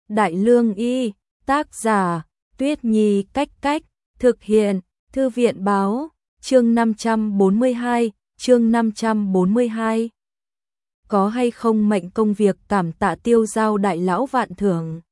Đại Lương Y, tác giả, Tuyết Nhi Cách Cách, thực hiện, Thư viện Báo, chương 542, chương 542. Có hay không mệnh công việc cảm tạ Tiêu Giao đại lão vạn thưởng.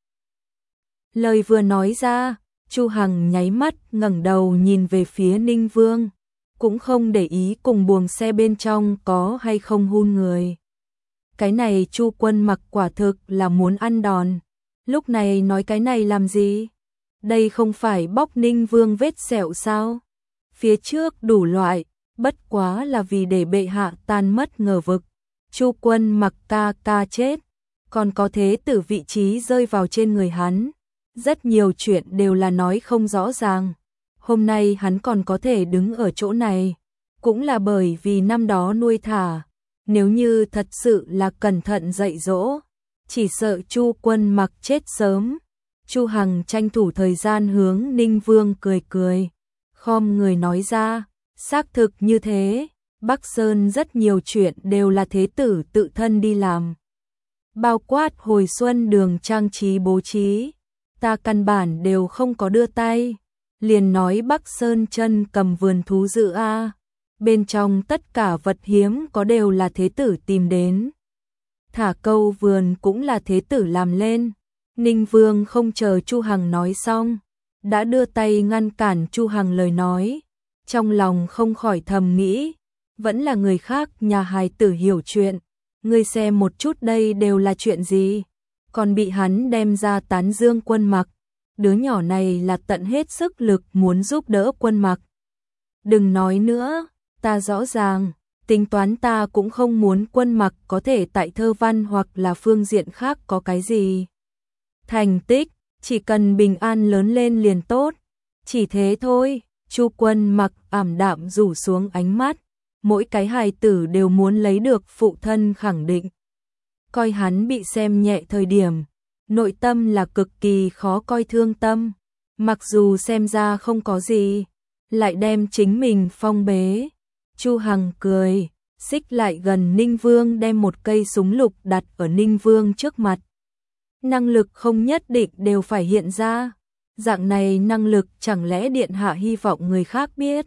Lời vừa nói ra, Chu Hằng nháy mắt ngẩng đầu nhìn về phía Ninh Vương, cũng không để ý cùng buồng xe bên trong có hay không hun người. Cái này Chu Quân Mặc quả thực là muốn ăn đòn. Lúc này nói cái này làm gì? Đây không phải bóc Ninh Vương vết sẹo sao? Phía trước đủ loại, bất quá là vì để bệ hạ tan mất ngờ vực. Chu Quân Mặc ca chết, còn có thế tử vị trí rơi vào trên người hắn. Rất nhiều chuyện đều là nói không rõ ràng. Hôm nay hắn còn có thể đứng ở chỗ này, cũng là bởi vì năm đó nuôi thả. Nếu như thật sự là cẩn thận dạy dỗ, chỉ sợ Chu Quân Mặc chết sớm. Chu Hằng tranh thủ thời gian hướng Ninh Vương cười, khom người nói ra, xác thực như thế, Bắc Sơn rất nhiều chuyện đều là thế tử tự thân đi làm. Bao quát hồi xuân đường trang trí bố trí, ta căn bản đều không có đưa tay, liền nói Bắc Sơn chân cầm vườn thú dự a, bên trong tất cả vật hiếm có đều là thế tử tìm đến. Thả câu vườn cũng là thế tử làm lên. Ninh Vương không chờ Chu Hằng nói xong, đã đưa tay ngăn cản Chu Hằng lời nói, trong lòng không khỏi thầm nghĩ, vẫn là người khác nhà hài tử hiểu chuyện, ngươi xem một chút đây đều là chuyện gì, còn bị hắn đem ra tán dương Quân Mặc, đứa nhỏ này là tận hết sức lực muốn giúp đỡ Quân Mặc. Đừng nói nữa, ta rõ ràng, tính toán ta cũng không muốn Quân Mặc có thể tại thơ văn hoặc là phương diện khác có cái gì thành tích, chỉ cần bình an lớn lên liền tốt, chỉ thế thôi. Chu Quân Mặc ảm đạm rủ xuống ánh mắt, mỗi cái hài tử đều muốn lấy được phụ thân khẳng định. Coi hắn bị xem nhẹ thời điểm, nội tâm là cực kỳ khó coi thương tâm, mặc dù xem ra không có gì, lại đem chính mình phong bế. Chu Hằng cười, xích lại gần Ninh Vương đem một cây súng lục đặt ở Ninh Vương trước mặt. Năng lực không nhất định đều phải hiện ra, dạng này năng lực chẳng lẽ điện hạ hy vọng người khác biết.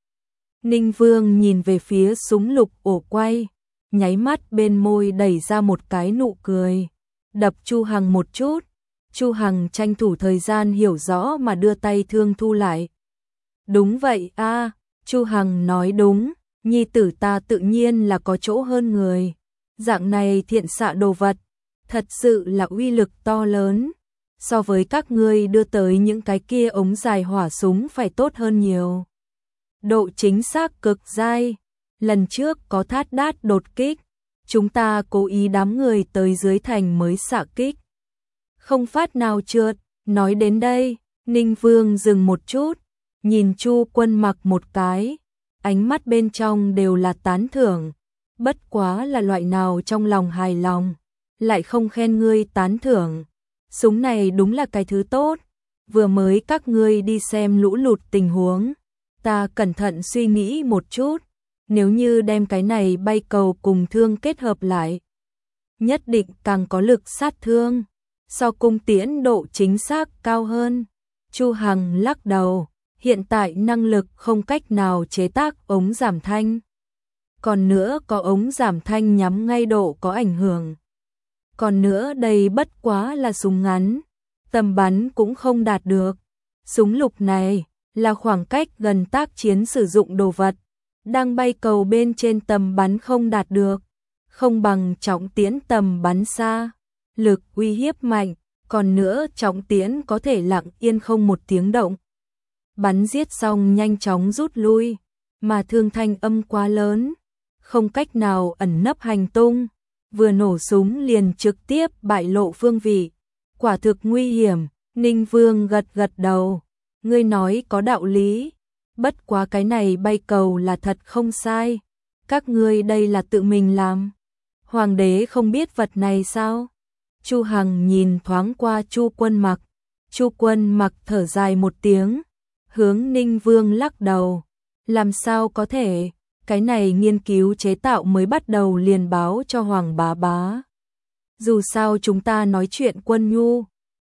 Ninh Vương nhìn về phía súng lục ổ quay, nháy mắt bên môi đẩy ra một cái nụ cười, đập Chu Hằng một chút. Chu Hằng tranh thủ thời gian hiểu rõ mà đưa tay thương thu lại. Đúng vậy a, Chu Hằng nói đúng, nhi tử ta tự nhiên là có chỗ hơn người. Dạng này thiện xạ đồ vật, thật sự là uy lực to lớn, so với các ngươi đưa tới những cái kia ống dài hỏa súng phải tốt hơn nhiều. Độ chính xác cực dai, lần trước có thát đát đột kích, chúng ta cố ý đám người tới dưới thành mới xạ kích, không phát nào trượt. Nói đến đây, Ninh Vương dừng một chút, nhìn Chu Quân Mặc một cái, ánh mắt bên trong đều là tán thưởng, bất quá là loại nào trong lòng hài lòng, lại không khen ngươi tán thưởng. Súng này đúng là cái thứ tốt, vừa mới các ngươi đi xem lũ lụt tình huống, ta cẩn thận suy nghĩ một chút, nếu như đem cái này bay cầu cùng thương kết hợp lại, nhất định càng có lực sát thương, so cung tiễn độ chính xác cao hơn. Chu Hằng lắc đầu, hiện tại năng lực không cách nào chế tác ống giảm thanh. Còn nữa có ống giảm thanh nhắm ngay độ có ảnh hưởng. Còn nữa đây bất quá là súng ngắn, tầm bắn cũng không đạt được. Súng lục này là khoảng cách gần tác chiến sử dụng đồ vật, đang bay cầu bên trên tầm bắn không đạt được, không bằng trọng tiễn tầm bắn xa, lực uy hiếp mạnh, còn nữa trọng tiễn có thể lặng yên không một tiếng động. Bắn giết xong nhanh chóng rút lui, mà thương thanh âm quá lớn, không cách nào ẩn nấp hành tung, vừa nổ súng liền trực tiếp bại lộ phương vị, quả thực nguy hiểm. Ninh Vương gật gật đầu, ngươi nói có đạo lý, bất quá cái này bay cầu là thật không sai, các ngươi đây là tự mình làm, hoàng đế không biết vật này sao? Chu Hằng nhìn thoáng qua Chu Quân Mặc, Chu Quân Mặc thở dài một tiếng, hướng Ninh Vương lắc đầu, làm sao có thể, cái này nghiên cứu chế tạo mới bắt đầu liền báo cho Hoàng bá bá. Dù sao chúng ta nói chuyện quân nhu,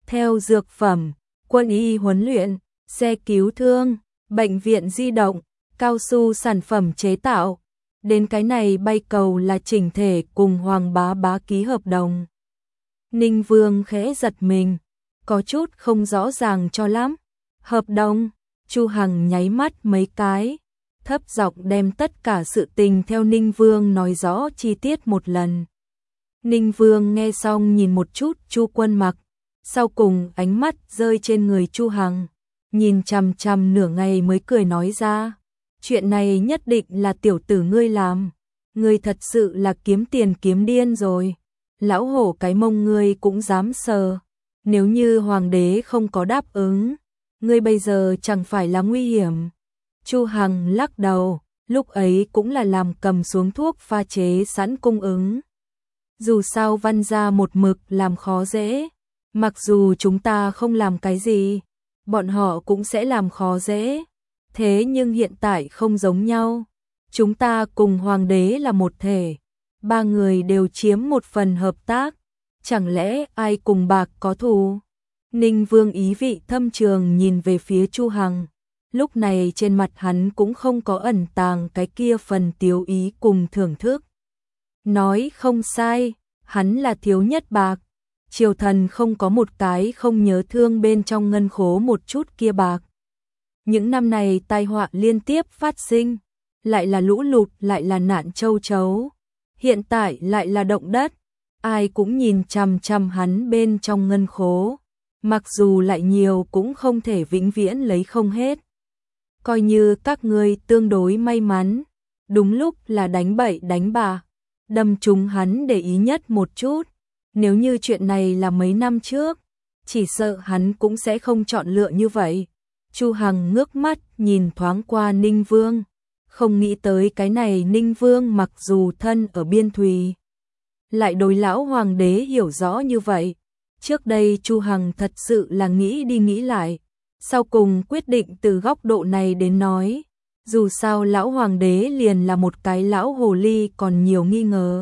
theo dược phẩm, quân y huấn luyện, xe cứu thương, bệnh viện di động, cao su sản phẩm chế tạo. Đến cái này bay cầu là chỉnh thể cùng Hoàng Bá Bá ký hợp đồng. Ninh Vương khẽ giật mình, có chút không rõ ràng cho lắm. Hợp đồng, Chu Hằng nháy mắt mấy cái, thấp giọng đem tất cả sự tình theo Ninh Vương nói rõ chi tiết một lần. Ninh Vương nghe xong nhìn một chút Chu Quân Mặc, sau cùng ánh mắt rơi trên người Chu Hằng, nhìn chằm chằm nửa ngày mới cười nói ra, chuyện này nhất định là tiểu tử ngươi làm, ngươi thật sự là kiếm tiền kiếm điên rồi, lão hổ cái mông ngươi cũng dám sờ, nếu như hoàng đế không có đáp ứng, ngươi bây giờ chẳng phải là nguy hiểm. Chu Hằng lắc đầu, lúc ấy cũng là làm cầm xuống thuốc pha chế sẵn cung ứng. Dù sao Văn gia một mực làm khó dễ, mặc dù chúng ta không làm cái gì, bọn họ cũng sẽ làm khó dễ. Thế nhưng hiện tại không giống nhau, chúng ta cùng hoàng đế là một thể, ba người đều chiếm một phần hợp tác, chẳng lẽ ai cùng bạc có thù? Ninh Vương ý vị thâm trường nhìn về phía Chu Hằng, lúc này trên mặt hắn cũng không có ẩn tàng cái kia phần tiếu ý cùng thưởng thức. Nói không sai, hắn là thiếu nhất bạc, triều thần không có một cái không nhớ thương bên trong ngân khố một chút kia bạc. Những năm này tai họa liên tiếp phát sinh, lại là lũ lụt, lại là nạn châu chấu, hiện tại lại là động đất, ai cũng nhìn chằm chằm hắn bên trong ngân khố, mặc dù lại nhiều cũng không thể vĩnh viễn lấy không hết. Coi như các ngươi tương đối may mắn, đúng lúc là đánh bậy đánh bạ, đâm trúng hắn để ý nhất một chút, nếu như chuyện này là mấy năm trước, chỉ sợ hắn cũng sẽ không chọn lựa như vậy. Chu Hằng ngước mắt nhìn thoáng qua Ninh Vương, không nghĩ tới cái này Ninh Vương mặc dù thân ở biên thùy, lại đối lão hoàng đế hiểu rõ như vậy. Trước đây Chu Hằng thật sự là nghĩ đi nghĩ lại, sau cùng quyết định từ góc độ này đến nói, dù sao lão hoàng đế liền là một cái lão hồ ly còn nhiều nghi ngờ.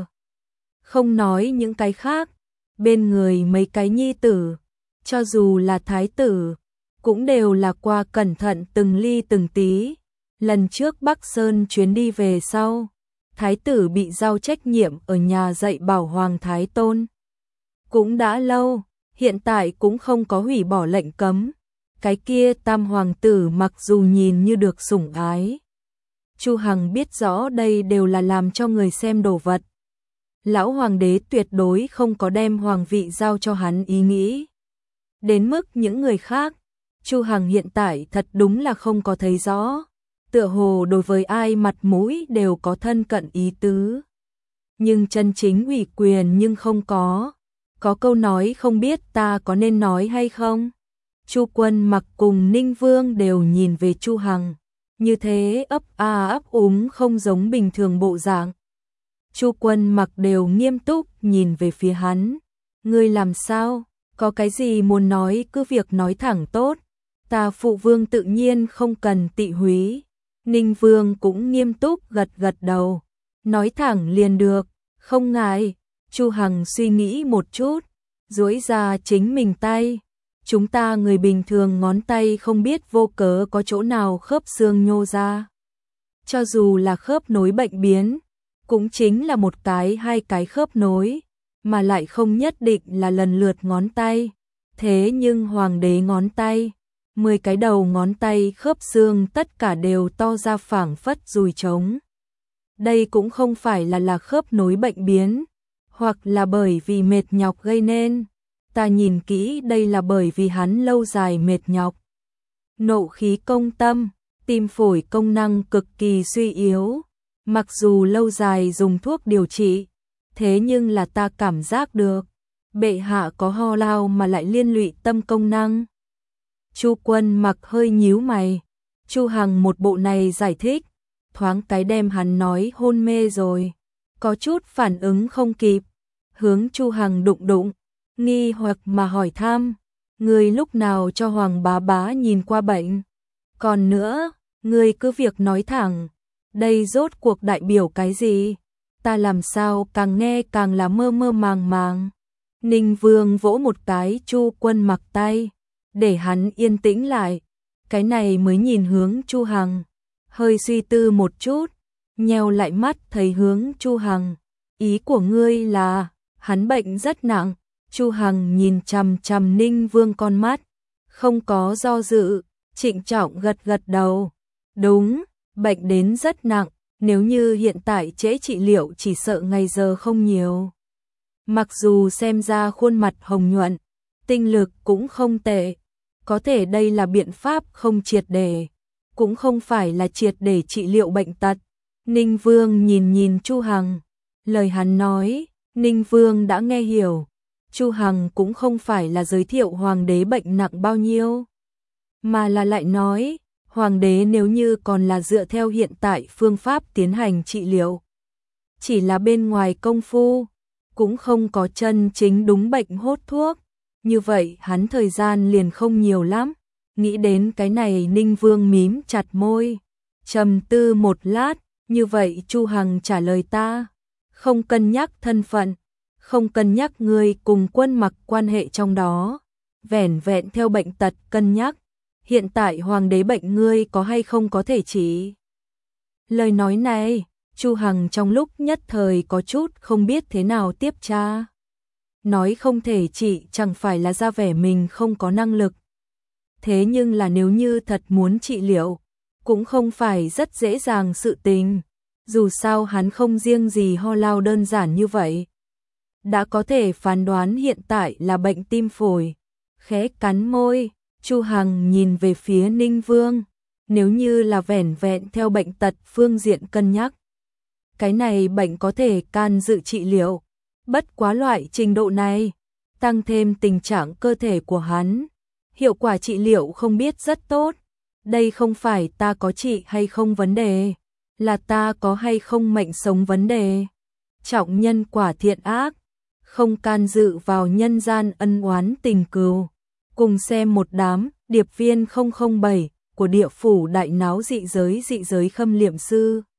Không nói những cái khác, bên người mấy cái nhi tử, cho dù là thái tử, cũng đều là qua cẩn thận từng ly từng tí. Lần trước Bắc Sơn chuyến đi về sau, thái tử bị giao trách nhiệm ở nhà dạy bảo Hoàng Thái Tôn. Cũng đã lâu, hiện tại cũng không có hủy bỏ lệnh cấm. Cái kia tam hoàng tử mặc dù nhìn như được sủng ái, Chu Hằng biết rõ đây đều là làm cho người xem đồ vật. Lão hoàng đế tuyệt đối không có đem hoàng vị giao cho hắn ý nghĩ. Đến mức những người khác, Chu Hằng hiện tại thật đúng là không có thấy rõ, tựa hồ đối với ai mặt mũi đều có thân cận ý tứ. Nhưng chân chính ủy quyền nhưng không có. Có câu nói không biết ta có nên nói hay không? Chu Quân Mặc cùng Ninh Vương đều nhìn về Chu Hằng, như thế ấp a ấp úng không giống bình thường bộ dạng. Chu Quân Mặc đều nghiêm túc nhìn về phía hắn. Ngươi làm sao? Có cái gì muốn nói cứ việc nói thẳng tốt. Ta phụ vương tự nhiên không cần tị húy. Ninh Vương cũng nghiêm túc gật gật đầu. Nói thẳng liền được, không ngại. Chu Hằng suy nghĩ một chút, duỗi ra chính mình tay. Chúng ta người bình thường ngón tay không biết vô cớ có chỗ nào khớp xương nhô ra. Cho dù là khớp nối bệnh biến, cũng chính là một cái hai cái khớp nối, mà lại không nhất định là lần lượt ngón tay. Thế nhưng hoàng đế ngón tay, 10 cái đầu ngón tay khớp xương tất cả đều to ra phảng phất dùi trống. Đây cũng không phải là khớp nối bệnh biến, hoặc là bởi vì mệt nhọc gây nên. Ta nhìn kỹ đây là bởi vì hắn lâu dài mệt nhọc. Nộ khí công tâm, tim phổi công năng cực kỳ suy yếu. Mặc dù lâu dài dùng thuốc điều trị, thế nhưng là ta cảm giác được. Bệ hạ có ho lao mà lại liên lụy tâm công năng. Chu Quân Mặc hơi nhíu mày. Chu Hằng một bộ này giải thích, thoáng cái đem hắn nói hôn mê rồi. Có chút phản ứng không kịp. Hướng Chu Hằng đụng đụng, nghi hoặc mà hỏi thăm, người lúc nào cho Hoàng Bá Bá nhìn qua bệnh? Còn nữa, người cứ việc nói thẳng, đây rốt cuộc đại biểu cái gì? Ta làm sao càng nghe càng là mơ mơ màng màng. Ninh Vương vỗ một cái Chu Quân Mặc tay, để hắn yên tĩnh lại, cái này mới nhìn hướng Chu Hằng, hơi suy tư một chút, nheo lại mắt thấy hướng Chu Hằng, ý của ngươi là, hắn bệnh rất nặng. Chu Hằng nhìn chằm chằm Ninh Vương con mắt, không có do dự, trịnh trọng gật gật đầu. Đúng, bệnh đến rất nặng, nếu như hiện tại trễ trị liệu chỉ sợ ngày giờ không nhiều. Mặc dù xem ra khuôn mặt hồng nhuận, tinh lực cũng không tệ, có thể đây là biện pháp không triệt để, cũng không phải là triệt để trị liệu bệnh tật. Ninh Vương nhìn Chu Hằng, lời hắn nói, Ninh Vương đã nghe hiểu. Chu Hằng cũng không phải là giới thiệu hoàng đế bệnh nặng bao nhiêu, mà là lại nói, hoàng đế nếu như còn là dựa theo hiện tại phương pháp tiến hành trị liệu, chỉ là bên ngoài công phu, cũng không có chân chính đúng bệnh hốt thuốc, như vậy hắn thời gian liền không nhiều lắm. Nghĩ đến cái này Ninh Vương mím chặt môi, trầm tư một lát, như vậy Chu Hằng trả lời ta, không cân nhắc thân phận, không cân nhắc ngươi cùng Quân Mặc quan hệ trong đó, vẻn vẹn theo bệnh tật cân nhắc, hiện tại hoàng đế bệnh ngươi có hay không có thể trị. Lời nói này, Chu Hằng trong lúc nhất thời có chút không biết thế nào tiếp tra. Nói không thể trị chẳng phải là ra vẻ mình không có năng lực. Thế nhưng là nếu như thật muốn trị liệu, cũng không phải rất dễ dàng sự tình. Dù sao hắn không riêng gì ho lao đơn giản như vậy. Đã có thể phán đoán hiện tại là bệnh tim phổi. Khẽ cắn môi, Chu Hằng nhìn về phía Ninh Vương. Nếu như là vẻn vẹn theo bệnh tật phương diện cân nhắc, cái này bệnh có thể can dự trị liệu. Bất quá loại trình độ này, tăng thêm tình trạng cơ thể của hắn, hiệu quả trị liệu không biết rất tốt. Đây không phải ta có trị hay không vấn đề, là ta có hay không mệnh sống vấn đề. Trọng nhân quả thiện ác, không can dự vào nhân gian ân oán tình cừu. Cùng xem một đám điệp viên 007 của địa phủ đại náo dị giới khâm liệm sư.